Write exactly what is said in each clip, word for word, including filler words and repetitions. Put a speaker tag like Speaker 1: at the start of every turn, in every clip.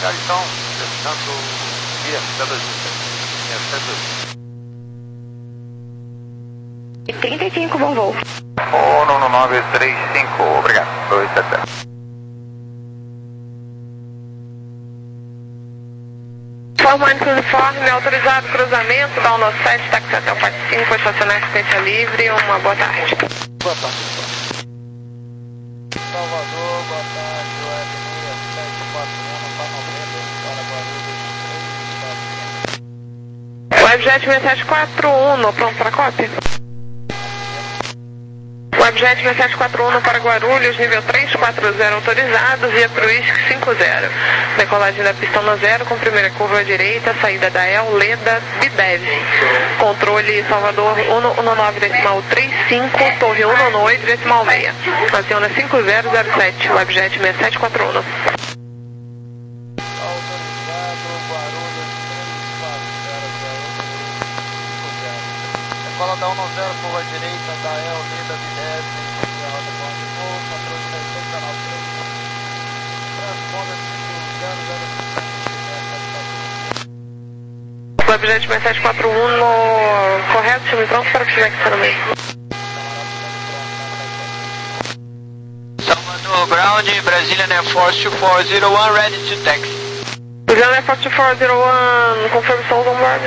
Speaker 1: Então, testando via cento e
Speaker 2: trinta e cinco, bom voo.
Speaker 1: um nove nove três cinco, obrigado. dois sete zero.
Speaker 2: Formante uniforme, autorizado cruzamento, download sete, táxi até o Parque cinco, estacionar assistência livre, uma boa tarde.
Speaker 3: Boa tarde. Salvador, boa tarde, web seis sete quatro um, para novembro, para Guarulhos,
Speaker 2: Webjet seis sete quatro um, pronto para cópia? Webjet seis sete quatro um para Guarulhos, nível três quatro zero autorizado, via Pruisk cinco zero. Decolagem da pista na zero, com primeira curva à direita, saída da El, Leda, Bidev. Controle Salvador cento e nove decimal trinta e cinco, Torre cento e oito decimal seis. Aciona cinco zero zero sete, Webjet seis sete quatro um.
Speaker 3: Decola da um zero, curva à direita, da El, Leda, Bidev, e a rota de voo, controle seis seis canal três. Transponda cinco zero zero.
Speaker 2: Webjet seis sete quatro um, no... correto, time pronto para feedback acionamento.
Speaker 4: Salvador, ground, Brazilian Air Force two four zero one, ready to taxi.
Speaker 2: Brazilian Air Force two four zero one, confirm souls on board.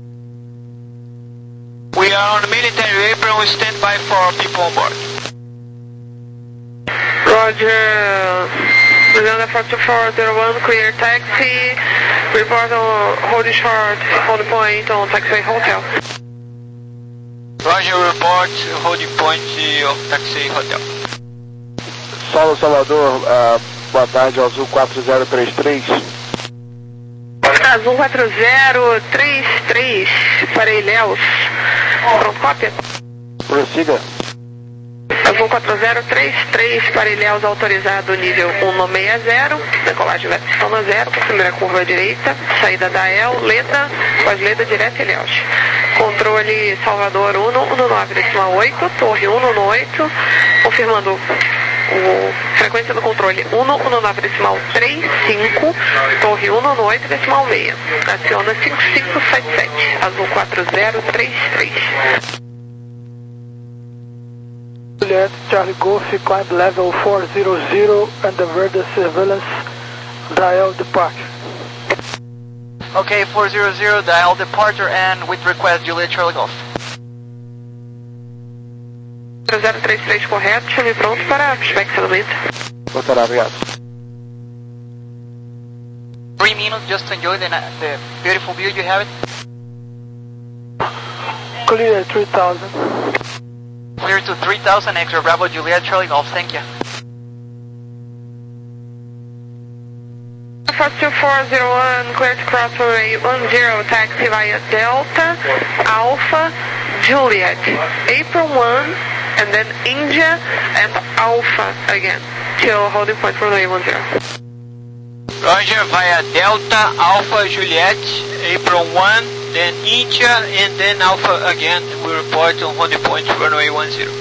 Speaker 4: We are on military apron, stand by for people on board.
Speaker 2: Roger, Brazilian Air Force two four zero one, clear taxi, report on holding short, holding point on taxiway hotel.
Speaker 4: Roger, report, holding point of taxi hotel.
Speaker 3: Solo Salvador, uh, boa tarde, Azul quatro zero três três.
Speaker 2: Azul quatro zero três três, para Ilhéus. Pronto, cópia?
Speaker 3: Prossiga.
Speaker 2: Azul quatro zero três três, para Ilhéus, autorizado nível cento e sessenta, decolagem vai pistão na zero, com primeira curva à direita, saída da El, Leda, pós-Leda, direto Ilhéus. Controle Salvador cento e nove decimal oito, Torre cento e oito, confirmando o frequência do controle cento e nove decimal trinta e cinco, Torre cento e oito decimal seis. Aciona cinco cinco sete sete, Azul quatro zero três três.
Speaker 3: Juliet, Charlie Golf, climb level four zero zero and divert the surveillance dial departure.
Speaker 4: Okay, four zero zero, dial departure and with request Juliet Charlie Golf.
Speaker 2: zero três três correto, chame pronto para feedback acionamento.
Speaker 3: Boa tarde, obrigado.
Speaker 4: Three minutes just to enjoy the, the beautiful view you have it.
Speaker 3: Clear three thousand.
Speaker 4: Clear to three thousand, extra Bravo Juliet Charlie Golf, thank you.
Speaker 2: Fox two four zero one, clear to cross runway one zero, taxi via Delta, Alpha, Juliet, April one, and then India and Alpha again, till holding point runway one zero.
Speaker 4: Roger, via Delta, Alpha, Juliet, April one, then India, and then Alpha again. We report on holding point runway one zero.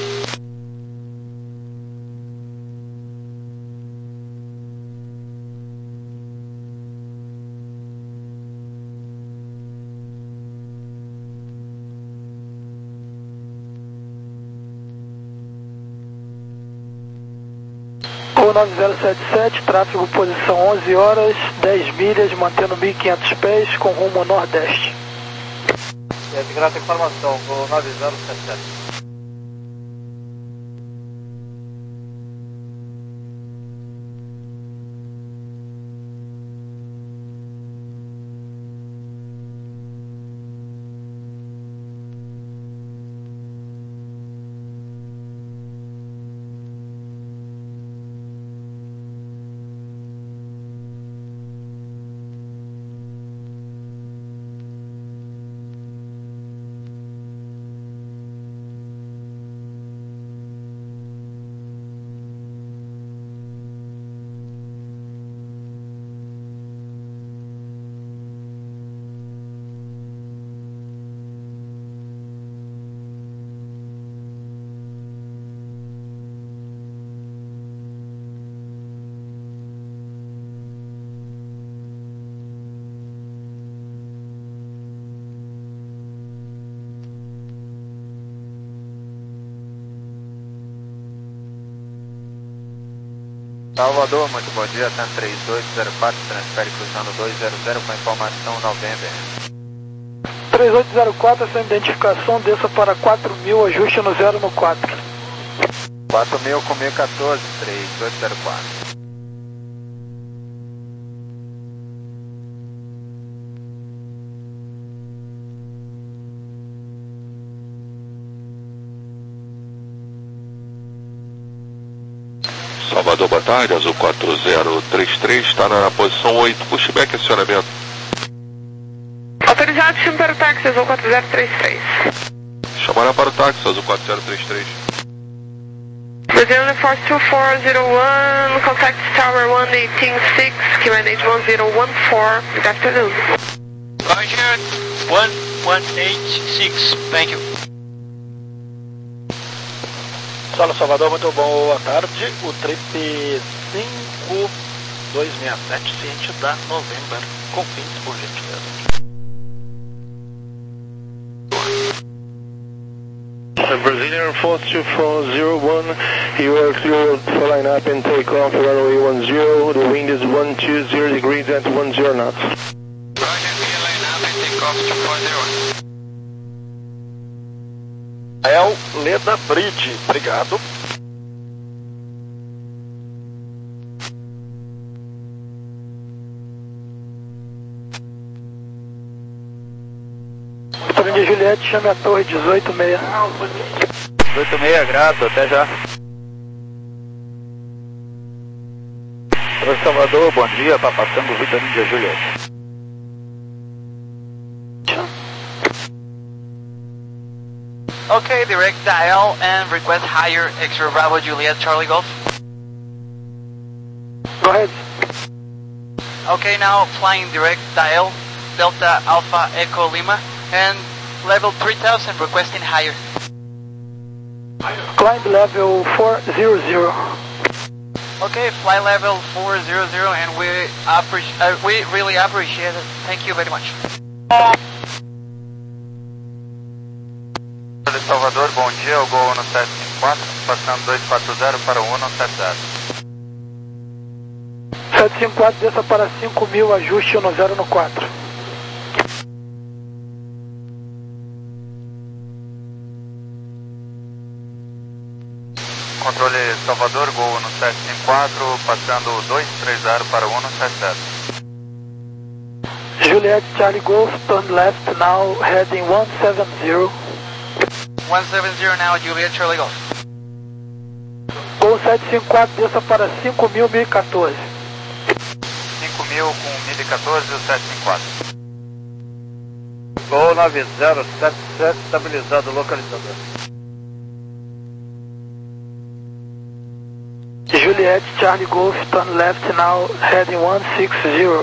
Speaker 3: nove zero sete sete, tráfego posição onze horas, dez milhas, mantendo mil e quinhentos pés com rumo ao nordeste. É, de graça informação, voo nove zero sete sete.
Speaker 1: Salvador, muito bom dia, T A M três oito zero quatro, transfere cruzando dois zero zero com informação November.
Speaker 3: três oito zero quatro, essa identificação, desça para quatro mil, ajuste no zero no quatro.
Speaker 1: quatro mil com mil e quatorze, três oito zero quatro.
Speaker 5: Salvador, boa tarde, Azul quatro zero três três, está na posição oito, pushback acionamento.
Speaker 2: Autorizado, chame para o táxi, Azul quatro zero três três.
Speaker 5: Chamará para o táxi, Azul quatro zero três três.
Speaker 2: Brazilian Force two four zero one, contact Tower one eighteen six, Q N H one zero one four, good afternoon.
Speaker 4: Roger, one one eight six, thank you.
Speaker 3: Solo Salvador, muito boa tarde. O trip cinco dois seis sete, ciente da November. Confins, por gentileza.
Speaker 6: Brazilian Force two four zero one, you are clear for line up and take off runway one zero, the wind is one two zero degrees at one zero knots.
Speaker 4: Roger, clear line up and take off two four zero one.
Speaker 3: El Leda Bridge, obrigado. Vitorino de Juliette, chame a torre dezoito seis.
Speaker 1: dezoito seis, grato, até já. Oi, Salvador, bom dia, está passando o Vitorino de Juliette.
Speaker 7: Okay, direct dial and request higher X-ray Bravo Juliet Charlie Golf.
Speaker 3: Go ahead.
Speaker 7: Okay, now flying direct dial Delta Alpha Echo Lima and level three thousand requesting higher.
Speaker 3: Climb level four zero zero.
Speaker 7: Okay, fly level four zero zero and we appreciate uh, we really appreciate it. Thank you very much.
Speaker 1: Salvador, bom dia, o Gol no sete cinco quatro, passando dois quatro zero para o um no sete zero.
Speaker 3: sete cinco quatro, desça para cinco mil, ajuste no zero no quatro.
Speaker 1: Controle Salvador, Gol no sete cinco quatro, passando dois três zero para o um no sete zero.
Speaker 3: Juliet Charlie Golf, turn left now, heading one seven zero.
Speaker 7: one seven zero now, Juliet Charlie Golf.
Speaker 3: Gol sete cinco quatro, desça para cinco mil, mil e quatorze.
Speaker 1: cinco mil com mil e quatorze, o sete cinco quatro.
Speaker 3: Gol nove zero sete sete, estabilizado, localizador. Juliet Charlie Golf, turn left now, heading one six zero.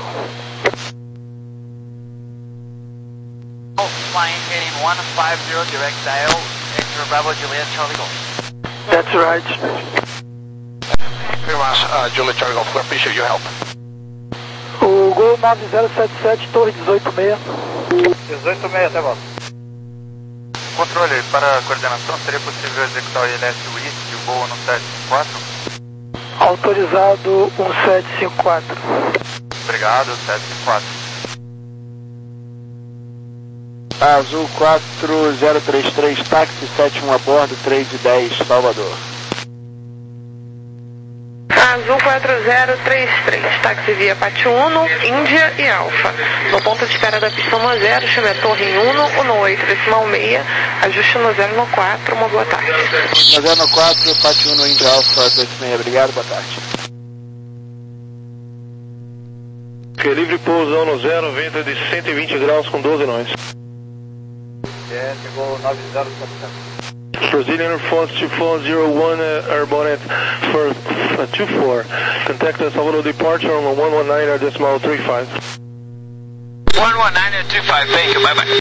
Speaker 7: Flying heading one five zero direct dial X-ray Bravo Juliet Charlie Golf.
Speaker 3: That's right.
Speaker 5: Very much, uh, Juliet Charlie Golf, we appreciate your help.
Speaker 3: O Gol nove zero sete sete, torre dezoito seis.
Speaker 1: dezoito seis, até volta. Controle, para a coordenação, seria possível executar o I L S West, o Gol no sete cinco quatro?
Speaker 3: Autorizado um sete cinco quatro.
Speaker 1: Obrigado, sete cinco quatro.
Speaker 6: Azul quatro zero três três, táxi sete um a bordo, três e dez, Salvador.
Speaker 2: Azul quatro zero três três, táxi via Pátio Uno, Índia e Alfa. No ponto de espera da pista um zero, chame a torre em Uno, Uno oito, decimal seis, ajuste no zero no quatro, uma boa tarde.
Speaker 6: No zero no quatro, Pátio Uno, Índia, Alfa, dois seis, obrigado, boa tarde.
Speaker 8: Que livre pousão no zero, vento de cento e vinte graus com doze nós.
Speaker 1: É, chegou nove zero sete sete.
Speaker 8: Brazilian Force two four zero one, uh, airborne for uh, two four. Contact uh, Salvador departure on one one nine or decimal three five.
Speaker 4: one one nine two five, thank you, bye bye.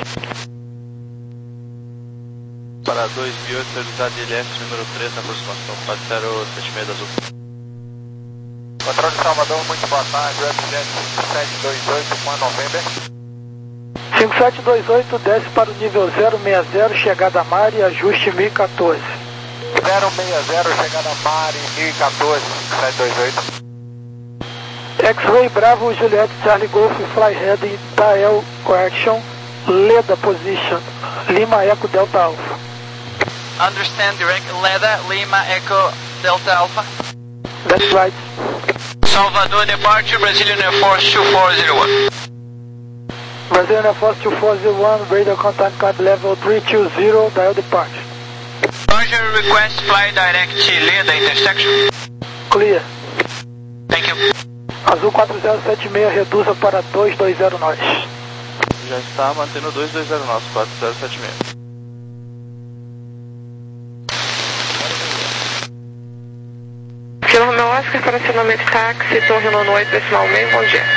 Speaker 9: Para dois mil e oito, autorizado I L S número três na aproximação, quatro zero sete seis da Azul.
Speaker 1: Controle Salvador, muito boa tarde, Web cinco sete dois oito, com a November.
Speaker 3: cinco sete dois oito, desce para o nível zero seis zero, chegada a mar e ajuste mil e quatorze.
Speaker 1: zero seis zero, chegada Mari, mil e quatorze, sete dois oito.
Speaker 3: X-Ray Bravo, Juliette, Charlie Golf, Fly Heading, Dael, Correction, Leda Position, Lima Echo Delta Alpha.
Speaker 7: Understand direct Leda, Lima Echo Delta Alpha.
Speaker 3: That's right.
Speaker 4: Salvador departure, Brazilian Air Force two four zero one.
Speaker 3: Brazilian Air Force two four zero one, radar contact card level three two zero, dial departure.
Speaker 4: Roger, request fly direct Leda intersection.
Speaker 3: Clear.
Speaker 4: Thank you.
Speaker 3: Azul quatro zero sete seis, reduza para dois dois zero nós.
Speaker 9: Já está mantendo dois dois zero nosso, quatro zero sete seis.
Speaker 2: Kilo Romeo Oscar, para acionamento táxi, Torre Nono oito, decimal meio, bom dia.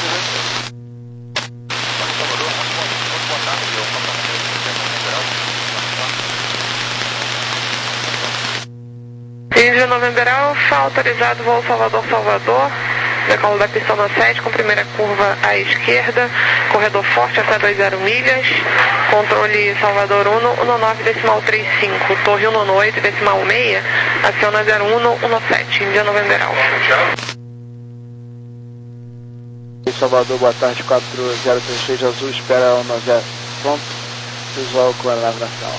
Speaker 2: Índio November Alpha, autorizado voo Salvador, Salvador, decolo da pista no sete, com primeira curva à esquerda, corredor forte até dois zero milhas, controle Salvador um um nove decimal trinta e cinco, Torre um oito decimal seis, aciona zero um um sete, Índia November Alpha.
Speaker 10: Salvador, boa tarde, quatro zero três três Azul, espera um zero, pronto, visual com a navegação.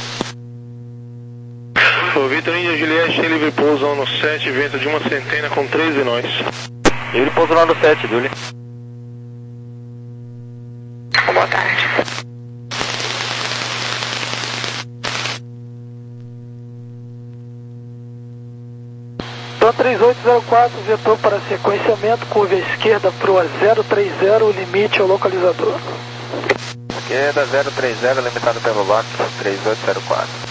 Speaker 8: O Vitor Índia Juliette tem livre pouso no sete, vento de uma centena com treze nós.
Speaker 1: Livre pouso no sete, Julie.
Speaker 2: Boa tarde.
Speaker 3: Tom três oito zero quatro, vetor para sequenciamento, curva à esquerda para zero três zero, limite ao localizador.
Speaker 1: Esquerda zero três zero, limitado pelo lock três oito zero quatro.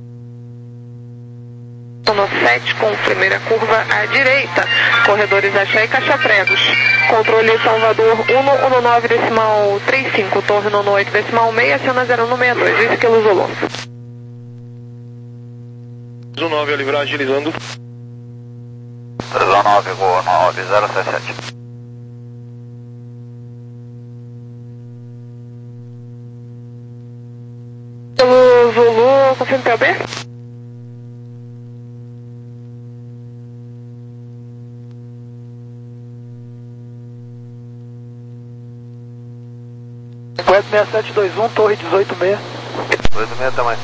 Speaker 2: No sete, com primeira curva à direita, corredores Axé e Caixa Pregos, controle Salvador um um nove decimal trinta e cinco, Torre Nono oito decimal seis, aciona zero um seis dois, isso que ele Zulu.
Speaker 8: um nove a livrar agilizando.
Speaker 1: três um nove, Gol nove zero sete sete.
Speaker 2: Pelo Zulu, confirma P O B?
Speaker 3: Web seis sete dois um, Torre dezoito seis.
Speaker 1: dezoito seis também.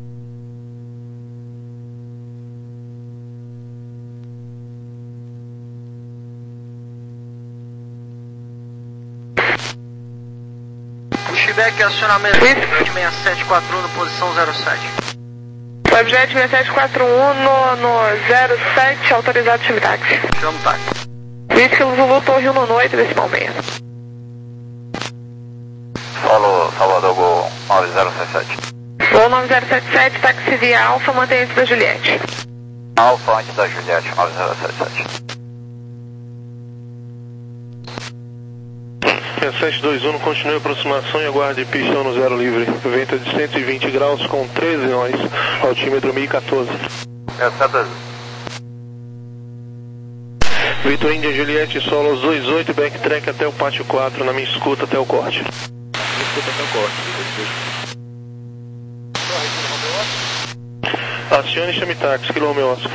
Speaker 7: Pushback, acionamento Webjet seis sete quatro um no posição zero sete.
Speaker 2: Webjet seis sete quatro um no, no zero sete, autorizado time táxi.
Speaker 7: Chama o táxi.
Speaker 2: vinte quilos Zulu, Torre um oito decimal seis.
Speaker 1: Solo Salvador, Gol nove zero sete sete.
Speaker 2: Gol nove zero sete sete, táxi via Alfa, mantém antes da Juliette.
Speaker 1: Alfa antes da Juliette, nove zero sete sete.
Speaker 8: seis sete dois um, continue a aproximação e aguarde pista no zero livre. Vento de cento e vinte graus com treze nós, altímetro mil e quatorze.
Speaker 1: seis sete dois um.
Speaker 8: Vitor Índia Juliette, solo dois oito, backtrack até o pátio quatro, na minha escuta até o corte.
Speaker 10: Escuta até o corte.
Speaker 8: Acione e chame táxi, Kilo Romeo Oscar.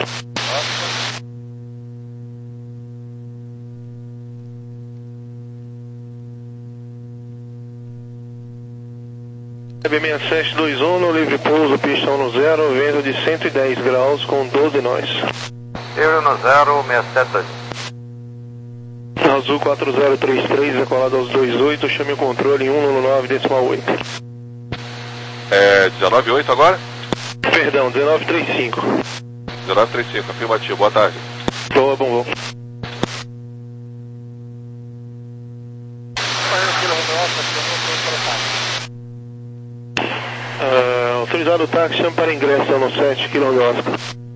Speaker 8: B seis sete dois um, no livre pouso, pista no zero, vento de cento e dez graus com doze nós.
Speaker 1: Eu no zero, seis sete dois um.
Speaker 8: Azul quatro zero três três, decolado aos dois oito, chame o controle em um nove decimal oito.
Speaker 5: É dezenove oito agora?
Speaker 8: Perdão, dezenove trinta e cinco.
Speaker 5: dezenove trinta e cinco, afirmativo, boa tarde.
Speaker 8: Boa, bom voo. Uh, autorizado o táxi, chame para ingresso no sete, Kilo Oscar.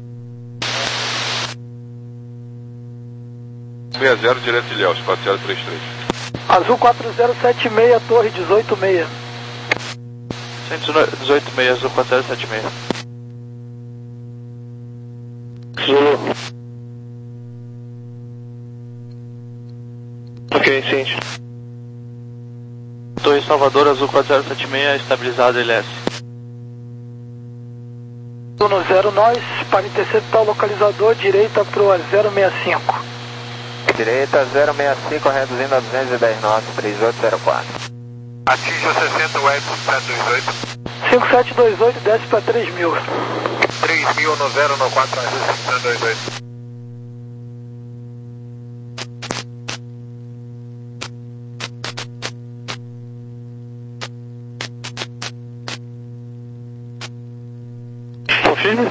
Speaker 5: seis zero, direto de Ilhéus, quatro zero três três.
Speaker 3: Azul quatro zero sete seis, Torre dezoito seis.
Speaker 9: cento e dezoito seis, Azul quatro zero sete seis.
Speaker 8: Zulu. Ok, ciente.
Speaker 9: Torre Salvador, Azul quatro zero sete seis, estabilizado L S.
Speaker 3: Uno zero nós, para interceptar o localizador, direita pro zero seis cinco.
Speaker 10: Direita zero seis cinco, reduzindo a duzentos e dez nós, três oito zero quatro.
Speaker 1: Atinge o sessenta web sete dois oito.
Speaker 3: cinco sete dois oito, desce para três mil.
Speaker 1: três mil no zero no quatro cinco sete dois oito.
Speaker 6: Confirme.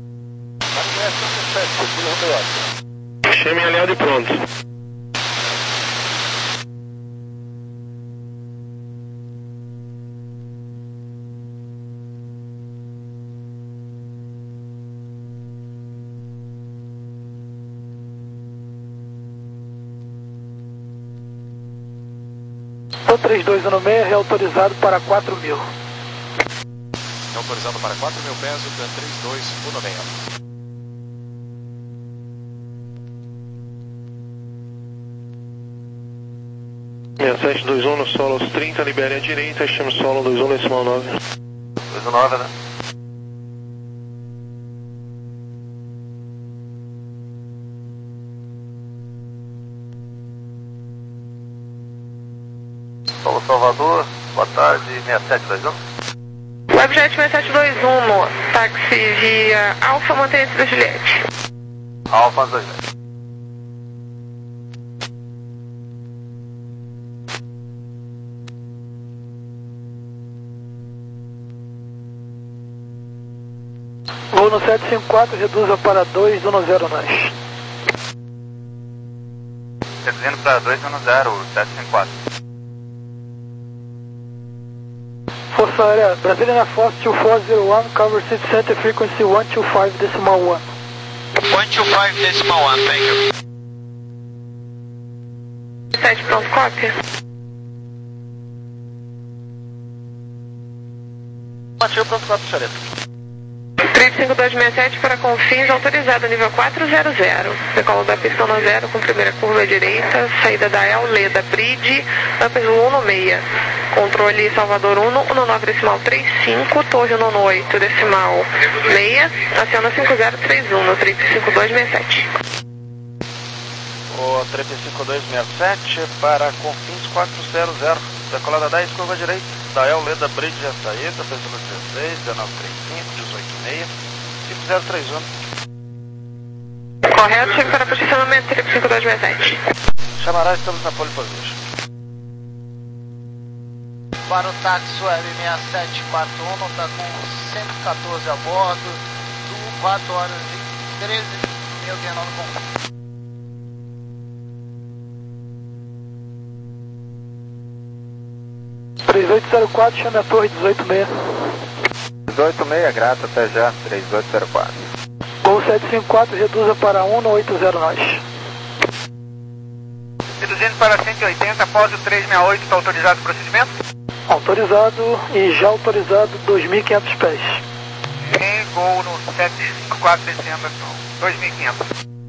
Speaker 6: Chame alinhado e pronto.
Speaker 3: O três dois um seis, reautorizado para quatro mil.
Speaker 11: Autorizado para quatro mil pés, o três dois um seis.
Speaker 6: seis sete dois um no solo aos trinta, libere a direita, chame solo dois um decimal nove.
Speaker 1: dois um nove, né? Solo Salvador, boa tarde, seis sete dois um.
Speaker 2: Webjet seis sete dois um, táxi via Alfa, mantenha-se da Juliette.
Speaker 1: Alfa dois dois.
Speaker 3: Voo no sete cinco quatro, reduza para dois um zero nós.
Speaker 1: Reduzindo para dois um zero, sete cinco quatro.
Speaker 3: Força Aérea, Brazilian Air Force two four zero one, cover city center frequency one two five decimal one.
Speaker 4: one two five decimal one, thank you.
Speaker 2: sete, pronto, cópia.
Speaker 1: Matheus, pronto, quatro, Xareta.
Speaker 2: três cinco dois seis sete para Confins, autorizado nível quatro zero zero. Decola da pista no zero com primeira curva à direita, saída da El, Leda, Bridge, Ampes um no seis. Controle Salvador um, um nove decimal três cinco, Torre um oito decimal seis, aciona cinco zero três um no três cinco dois seis sete.
Speaker 10: O três cinco dois seis sete para Confins quatro zero zero, decolada dez, curva direita, da El, Leda, Bridge, a saída, pêndulo dezesseis, dezenove trinta e cinco, dezoito seis, cinco zero três um.
Speaker 2: Correto, chega para posicionamento três cinco dois seis sete.
Speaker 10: Chamará, estamos na pole position.
Speaker 7: Para o táxi Web seis sete quatro um, está com cento e quatorze a bordo, do quatro horas e treze mil Vietnã com.
Speaker 3: três oito zero quatro, chame a torre dezoito seis.
Speaker 10: dezoito seis, grato, até já, três oito zero quatro.
Speaker 3: Gol sete cinco quatro, reduza para um oito zero nós.
Speaker 1: Reduzindo para cento e oitenta, após o três seis oito, está autorizado o procedimento?
Speaker 3: Autorizado e já autorizado dois mil e quinhentos pés.
Speaker 1: Em Gol no sete cinco quatro, descendo dois mil e quinhentos.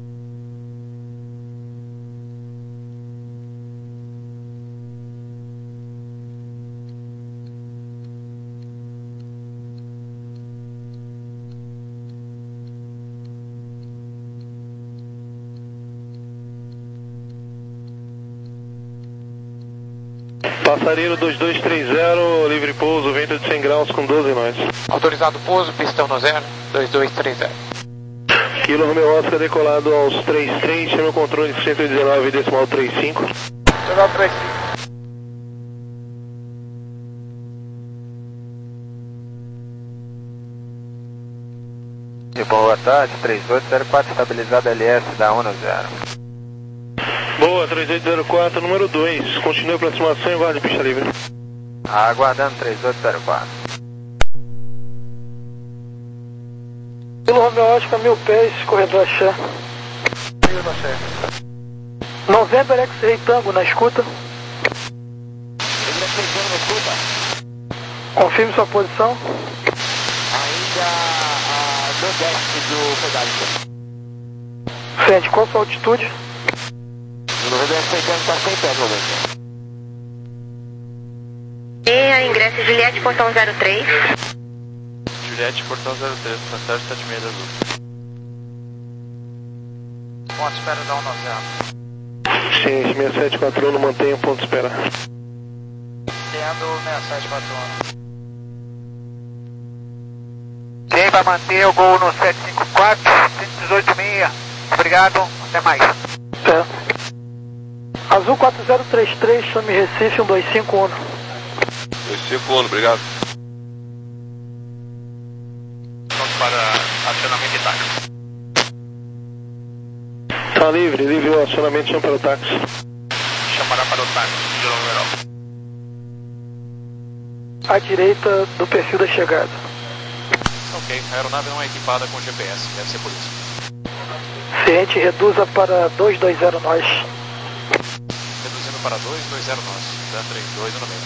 Speaker 6: Passareiro dois dois três zero, livre pouso, vento de cem graus com doze nós.
Speaker 12: Autorizado pouso, pistão no zero, dois dois três zero.
Speaker 6: Kilo Romeo Oscar decolado aos trinta e três, chama o controle cento e dezenove decimal trinta e cinco.
Speaker 10: dezenove trinta e cinco. E boa tarde, três oito zero quatro, estabilizado L S da um zero.
Speaker 6: Boa, três oito zero quatro, número dois, continue a aproximação e guarde pista livre.
Speaker 10: Aguardando três oito zero quatro.
Speaker 3: Kilo Romeo Oscar, mil pés, corredor Axé.
Speaker 10: Mil no Axé.
Speaker 3: November X-Ray Tango, na escuta.
Speaker 10: X-Ray Tango na escuta.
Speaker 3: Confirme sua posição.
Speaker 10: Ainda a nordeste do pedágio.
Speaker 3: Frente, qual sua altitude?
Speaker 10: O November X-Ray Tango está sem pé, November.
Speaker 2: E a ingresso Juliette, portão zero três.
Speaker 9: Juliette, portão zero três, passagem sete seis azul.
Speaker 7: Ponto espera da um nove zero.
Speaker 6: Ciente, seis sete quatro um, mantenha o ponto de espera.
Speaker 7: Tendo seis sete quatro um.
Speaker 1: Quem vai manter o gol no sete cinco quatro, cento e dezoito meia. Obrigado, até mais.
Speaker 3: É. Azul quatro zero três três, chame Recife um dois cinco um.
Speaker 5: dois cinco um, obrigado.
Speaker 10: Pronto para acionamento de táxi.
Speaker 6: Tá livre, livre o acionamento, chama para o táxi.
Speaker 10: Chamará para o táxi, de numeral.
Speaker 3: À direita do perfil da chegada.
Speaker 11: Ok, a aeronave não é equipada com G P S, deve ser por isso.
Speaker 3: Ciente, reduza para dois dois zero nós.
Speaker 11: Reduzindo para dois dois zero nós, Dan trinta e dois no meio.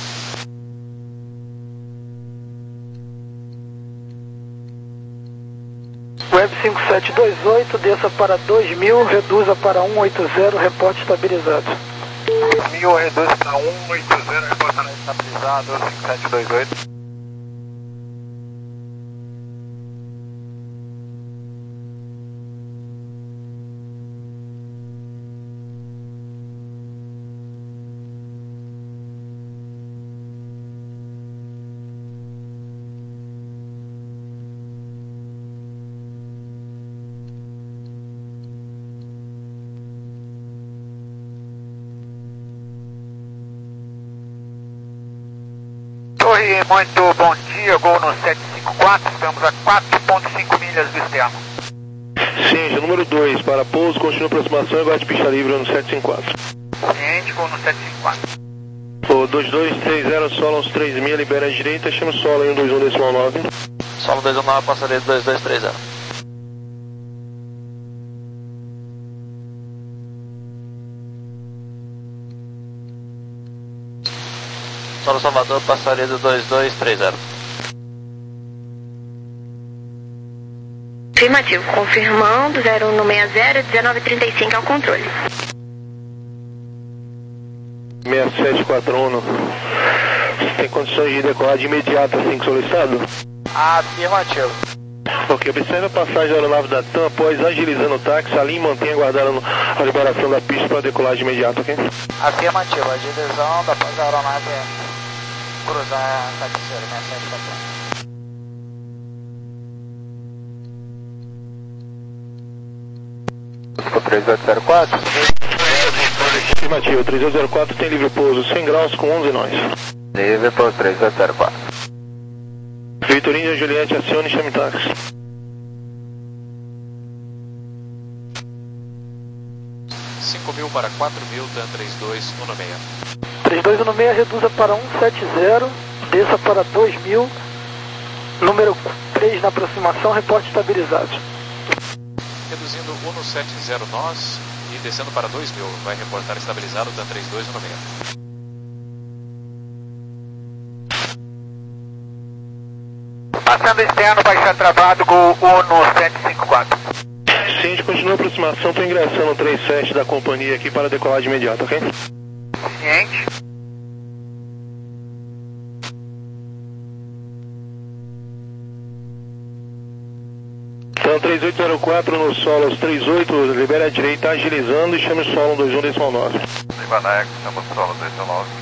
Speaker 3: Web cinco sete dois oito, desça para dois mil, reduza para cento e oitenta, reporte estabilizado.
Speaker 1: mil, reduz para cento e oitenta, reporte estabilizado, cinco sete dois oito. Torre, muito bom dia, gol no sete cinco quatro, estamos a quatro ponto cinco milhas do externo.
Speaker 6: Ciente, número dois, para pouso, continua aproximação e bate pista livre no sete cinco quatro.
Speaker 1: Ciente, gol no sete cinco quatro.
Speaker 6: O dois dois três zero, solo uns três mil, libera a direita, chama o solo em um dois um decimal nove.
Speaker 10: Solo dois um nove, passaria dois dois três zero. Solo Salvador, passaria do dois dois três zero.
Speaker 2: Afirmativo, confirmando, zero um seis zero, dezenove trinta e cinco ao controle.
Speaker 6: seis sete quatro um, você tem condições de decolar de imediato assim que solicitado?
Speaker 7: Afirmativo.
Speaker 6: Ok, observe a passagem da aeronave da TAM após agilizando o táxi, alinhe e mantenha aguardando a liberação da pista para decolar de imediato, ok?
Speaker 7: Afirmativo, agilizando após a aeronave cruzar a cabeceira, seis sete quatro um.
Speaker 1: três oito zero quatro.
Speaker 6: Afirmativo, três oito zero quatro tem livre pouso, cem graus com onze nós.
Speaker 1: Livre pouso três oito zero quatro.
Speaker 6: Vitorino Juliette, acione e chame táxi.
Speaker 11: cinco mil para quatro mil, Dan trinta e dois, um seis.
Speaker 3: três dois um seis, reduza para cento e setenta, desça para dois mil, número três na aproximação, reporte estabilizado.
Speaker 11: Reduzindo cento e setenta nós e descendo para dois mil, vai reportar estabilizado, Dan trinta e dois, um seis.
Speaker 1: Passando externo, baixar travado, gol um no sete cinco quatro.
Speaker 6: Ciente, continua a aproximação, estou ingressando o trinta e sete da companhia aqui para decolar de imediato, ok?
Speaker 1: Ciente.
Speaker 6: Então, três oito zero quatro no solo, os três oito, libera a direita, agilizando e chame o solo um dois um decimal nove.
Speaker 1: Ivanaeco, chama o solo dois um nove.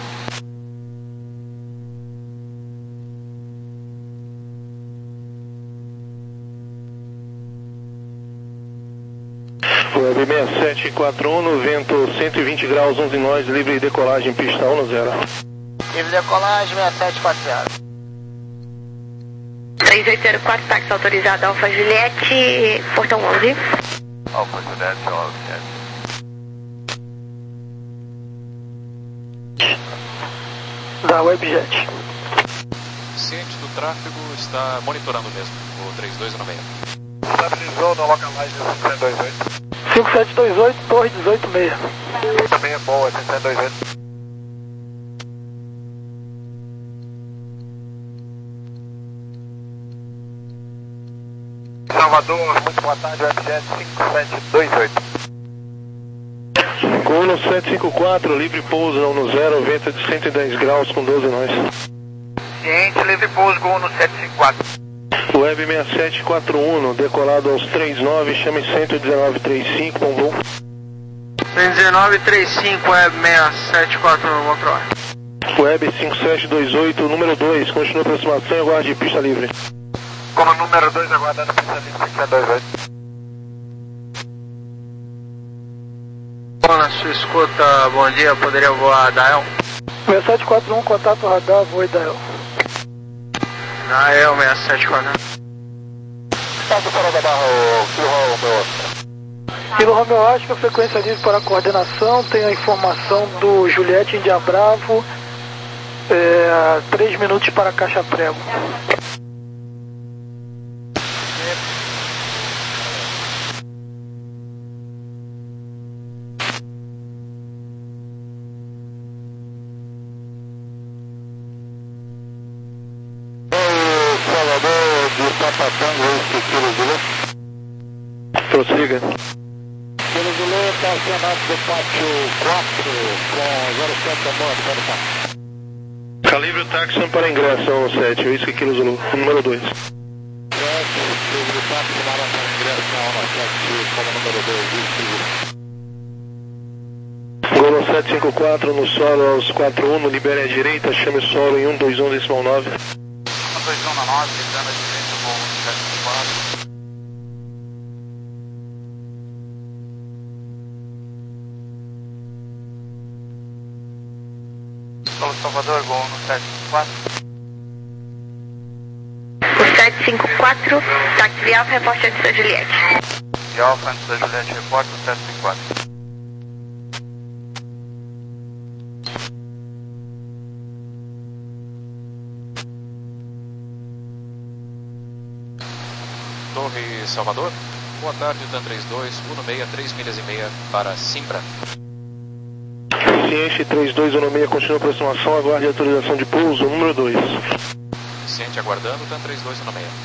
Speaker 6: Web seis sete quatro um, no vento cento e vinte graus, onze nós, livre decolagem, pista um zero.
Speaker 7: Livre decolagem, seis sete quatro zero.
Speaker 2: três oito zero quatro, táxi autorizado, Alfa Juliette, portão onze.
Speaker 1: Alfa Juliette, onze.
Speaker 3: Da Webjet.
Speaker 11: Ciente do tráfego, está monitorando mesmo, o trinta e dois um seis.
Speaker 1: Estabilizou no localizer cinco sete dois oito.
Speaker 3: cinco sete dois oito, torre dezoito seis.
Speaker 1: Também é boa, cinco sete dois oito. Salvador, muito boa tarde, Webjet cinco sete dois oito.
Speaker 6: Gol no sete cinco quatro, livre pouso no zero, vento de cento e dez graus com doze nós.
Speaker 1: Ciente, livre pouso, gol no sete cinco quatro.
Speaker 6: Web seis sete quatro um, decolado aos trinta e nove, chame cento e dezenove trinta e cinco, com voo.
Speaker 3: cento e dezenove trinta e cinco, Web seis sete quatro um, vou pra lá.
Speaker 6: Web cinco sete dois oito, número dois, continua a aproximação e aguarde pista livre.
Speaker 1: Como número dois, aguardando pista livre, cinco dois oito.
Speaker 3: Bom, na sua escuta, bom dia, poderia voar Dael?
Speaker 13: seis sete quatro um, contato radar, voe Dael.
Speaker 3: Dael seis sete quatro um.
Speaker 1: Passa fora da barra, o Kilo Romeo Oscar.
Speaker 13: Kilo Romeo Oscar, frequência livre para coordenação, tem a informação do Juliette India Bravo, é, três minutos para a caixa prego.
Speaker 6: Prossiga.
Speaker 1: Kilo Zulu, estacionado do pátio quatro, com zero sete a bordo, pode estar.
Speaker 6: Calibre Taxon para ingresso ao sete, Whisky Kilo Zulu, número dois.
Speaker 1: Calibre Taxon para ingresso ao sete, como número dois,
Speaker 6: Golo sete cinco quatro no solo aos quatro um, libere à direita, chame o solo em um dois um decimal nove.
Speaker 1: um dois um na nove, ligando à direita, com sete cinco quatro. Solo Salvador, gol no sete cinco quatro.
Speaker 2: O sete cinco quatro, táxi Alfa, reporte antes da Juliette.
Speaker 1: De Alfa antes da Juliette, reporte o sete cinco quatro.
Speaker 11: Torre Salvador, boa tarde, TAM trinta e dois, um seis, três milhas e meia para Simbra.
Speaker 6: Ciente três dois um seis, continua a aproximação, aguarde a autorização de pouso, número dois.
Speaker 11: Ciente aguardando, TAM trinta e dois um seis.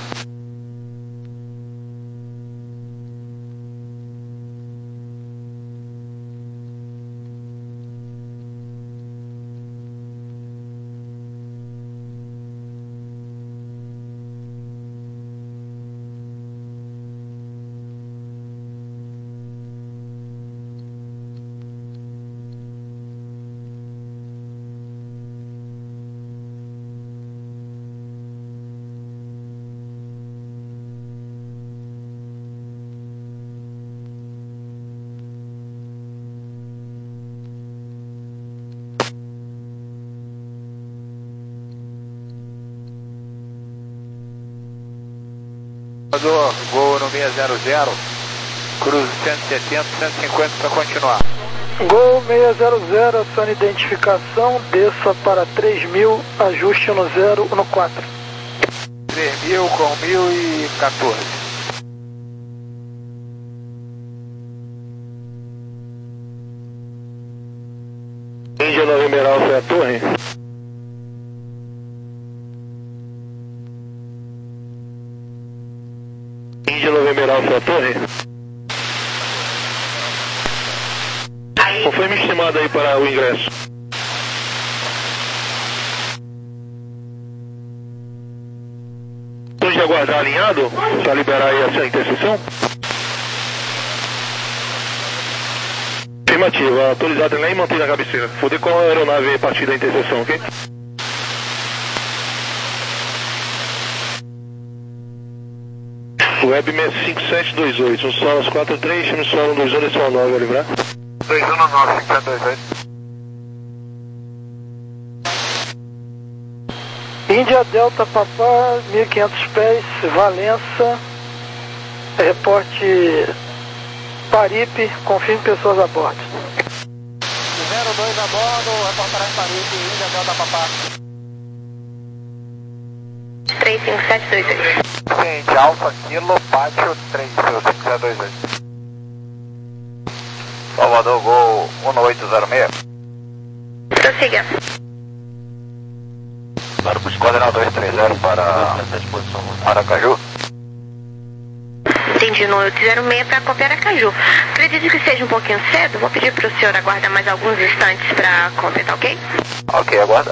Speaker 1: Gol no seis zero zero, cruze cento e setenta, cento e cinquenta para continuar.
Speaker 13: Gol seis zero zero, acione identificação, desça para três mil, ajuste no zero, no quatro.
Speaker 1: três mil com mil e quatorze.
Speaker 6: Índia November Alfa é a torre. Índia November Alfa é a torre. Confirme estimado aí para o ingresso. Tons de aguardar alinhado para liberar aí essa interseção? Afirmativa, autorizado em lei e mantém na cabeceira. Vou decolar a aeronave a partir da interseção, ok? Web cinco sete dois oito, um solo aos quatro três, chame solo um dois um decimal nove, vai livrar?
Speaker 1: dois um nove, cinco sete dois oito.
Speaker 13: Índia Delta Papá, mil e quinhentos pés, Valença, reporte Paripe, confirme pessoas a bordo.
Speaker 7: zero dois a bordo, reportará em Paripe, Índia Delta Papá.
Speaker 2: três cinco sete dois oito.
Speaker 1: Ciente, Alfa, Kilo, Pátio, três cinco zero dois oito. Salvador, Gol um oito zero seis.
Speaker 2: Prossiga.
Speaker 1: Para o Esquadrão dois três zero para Aracaju.
Speaker 2: Entendi, no oito zero seis para copiar Aracaju. Acredito que seja um pouquinho cedo, vou pedir para o senhor aguardar mais alguns instantes para completar, ok?
Speaker 1: Ok, aguarda.